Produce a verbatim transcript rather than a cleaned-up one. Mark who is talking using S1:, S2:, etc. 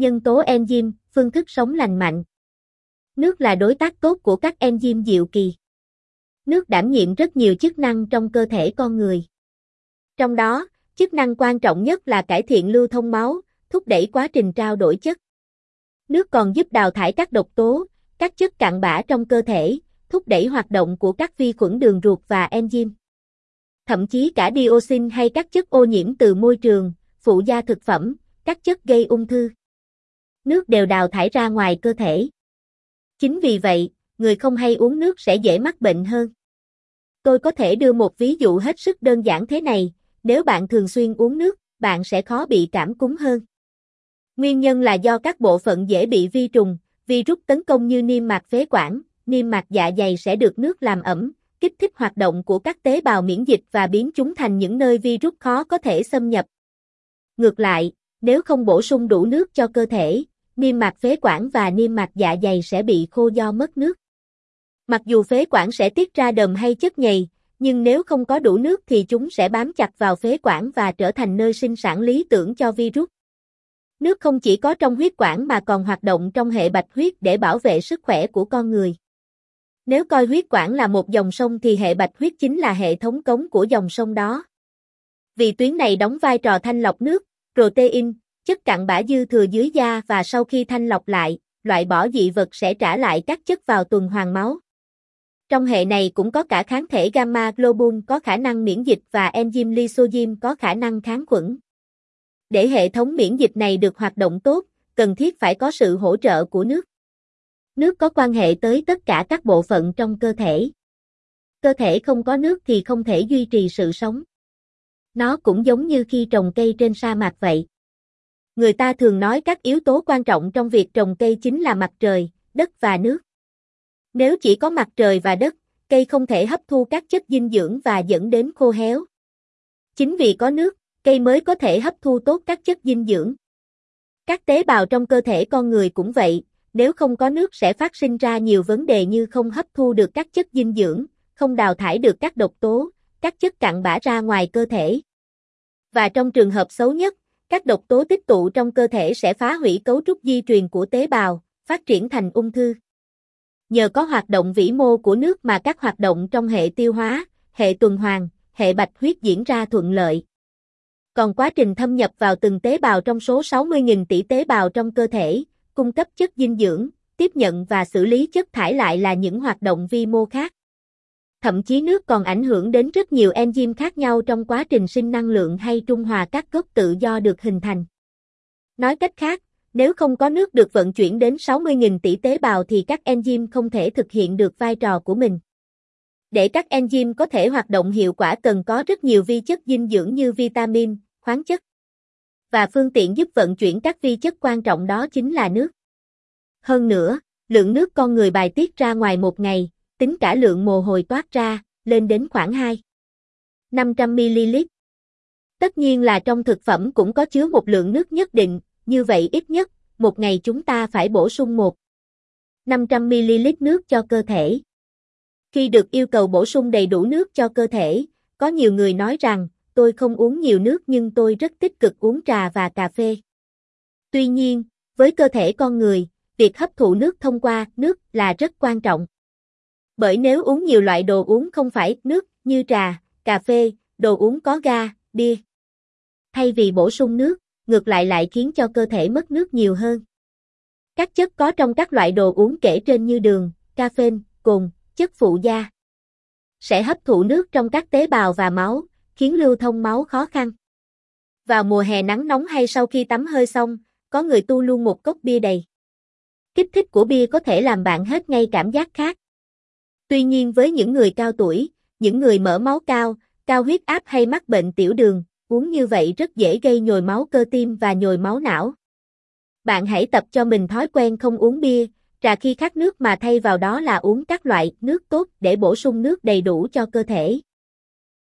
S1: Nhân tố enzyme, phương thức sống lành mạnh. Nước là đối tác tốt của các enzyme diệu kỳ. Nước đảm nhiệm rất nhiều chức năng trong cơ thể con người. Trong đó, chức năng quan trọng nhất là cải thiện lưu thông máu, thúc đẩy quá trình trao đổi chất. Nước còn giúp đào thải các độc tố, các chất cặn bã trong cơ thể, thúc đẩy hoạt động của các vi khuẩn đường ruột và enzyme. Thậm chí cả dioxin hay các chất ô nhiễm từ môi trường, phụ gia thực phẩm, các chất gây ung thư. Nước đều đào thải ra ngoài cơ thể. Chính vì vậy, người không hay uống nước sẽ dễ mắc bệnh hơn. Tôi có thể đưa một ví dụ hết sức đơn giản thế này, nếu bạn thường xuyên uống nước, bạn sẽ khó bị cảm cúm hơn. Nguyên nhân là do các bộ phận dễ bị vi trùng, virus tấn công như niêm mạc phế quản, niêm mạc dạ dày sẽ được nước làm ẩm, kích thích hoạt động của các tế bào miễn dịch và biến chúng thành những nơi virus khó có thể xâm nhập. Ngược lại, nếu không bổ sung đủ nước cho cơ thể, niêm mạc phế quản và niêm mạc dạ dày sẽ bị khô do mất nước. Mặc dù phế quản sẽ tiết ra đờm hay chất nhầy, nhưng nếu không có đủ nước thì chúng sẽ bám chặt vào phế quản và trở thành nơi sinh sản lý tưởng cho virus. Nước không chỉ có trong huyết quản mà còn hoạt động trong hệ bạch huyết để bảo vệ sức khỏe của con người. Nếu coi huyết quản là một dòng sông thì hệ bạch huyết chính là hệ thống cống của dòng sông đó. Vì tuyến này đóng vai trò thanh lọc nước, protein, chất cặn bã dư thừa dưới da và sau khi thanh lọc lại, loại bỏ dị vật sẽ trả lại các chất vào tuần hoàn máu. Trong hệ này cũng có cả kháng thể gamma globulin có khả năng miễn dịch và enzyme lysozyme có khả năng kháng khuẩn. Để hệ thống miễn dịch này được hoạt động tốt, cần thiết phải có sự hỗ trợ của nước. Nước có quan hệ tới tất cả các bộ phận trong cơ thể. Cơ thể không có nước thì không thể duy trì sự sống. Nó cũng giống như khi trồng cây trên sa mạc vậy. Người ta thường nói các yếu tố quan trọng trong việc trồng cây chính là mặt trời, đất và nước. Nếu chỉ có mặt trời và đất, cây không thể hấp thu các chất dinh dưỡng và dẫn đến khô héo. Chính vì có nước, cây mới có thể hấp thu tốt các chất dinh dưỡng. Các tế bào trong cơ thể con người cũng vậy, nếu không có nước sẽ phát sinh ra nhiều vấn đề như không hấp thu được các chất dinh dưỡng, không đào thải được các độc tố, các chất cặn bã ra ngoài cơ thể. Và trong trường hợp xấu nhất, các độc tố tích tụ trong cơ thể sẽ phá hủy cấu trúc di truyền của tế bào, phát triển thành ung thư. Nhờ có hoạt động vĩ mô của nước mà các hoạt động trong hệ tiêu hóa, hệ tuần hoàn, hệ bạch huyết diễn ra thuận lợi. Còn quá trình thâm nhập vào từng tế bào trong số sáu mươi nghìn tỷ tế bào trong cơ thể, cung cấp chất dinh dưỡng, tiếp nhận và xử lý chất thải lại là những hoạt động vi mô khác. Thậm chí nước còn ảnh hưởng đến rất nhiều enzyme khác nhau trong quá trình sinh năng lượng hay trung hòa các gốc tự do được hình thành. Nói cách khác, nếu không có nước được vận chuyển đến sáu mươi nghìn tỷ tế bào thì các enzyme không thể thực hiện được vai trò của mình. Để các enzyme có thể hoạt động hiệu quả cần có rất nhiều vi chất dinh dưỡng như vitamin, khoáng chất. Và phương tiện giúp vận chuyển các vi chất quan trọng đó chính là nước. Hơn nữa, lượng nước con người bài tiết ra ngoài một ngày, tính cả lượng mồ hôi toát ra, lên đến khoảng hai nghìn năm trăm mi-li-lít. Tất nhiên là trong thực phẩm cũng có chứa một lượng nước nhất định, như vậy ít nhất, một ngày chúng ta phải bổ sung một nghìn năm trăm mi-li-lít nước cho cơ thể. Khi được yêu cầu bổ sung đầy đủ nước cho cơ thể, có nhiều người nói rằng, tôi không uống nhiều nước nhưng tôi rất tích cực uống trà và cà phê. Tuy nhiên, với cơ thể con người, việc hấp thụ nước thông qua nước là rất quan trọng. Bởi nếu uống nhiều loại đồ uống không phải nước như trà, cà phê, đồ uống có ga, bia, thay vì bổ sung nước, ngược lại lại khiến cho cơ thể mất nước nhiều hơn. Các chất có trong các loại đồ uống kể trên như đường, caffeine, cồn, chất phụ gia sẽ hấp thụ nước trong các tế bào và máu, khiến lưu thông máu khó khăn. Vào mùa hè nắng nóng hay sau khi tắm hơi xong, có người tu luôn một cốc bia đầy. Kích thích của bia có thể làm bạn hết ngay cảm giác khát. Tuy nhiên với những người cao tuổi, những người mỡ máu cao, cao huyết áp hay mắc bệnh tiểu đường, uống như vậy rất dễ gây nhồi máu cơ tim và nhồi máu não. Bạn hãy tập cho mình thói quen không uống bia, trà khi khát nước mà thay vào đó là uống các loại nước tốt để bổ sung nước đầy đủ cho cơ thể.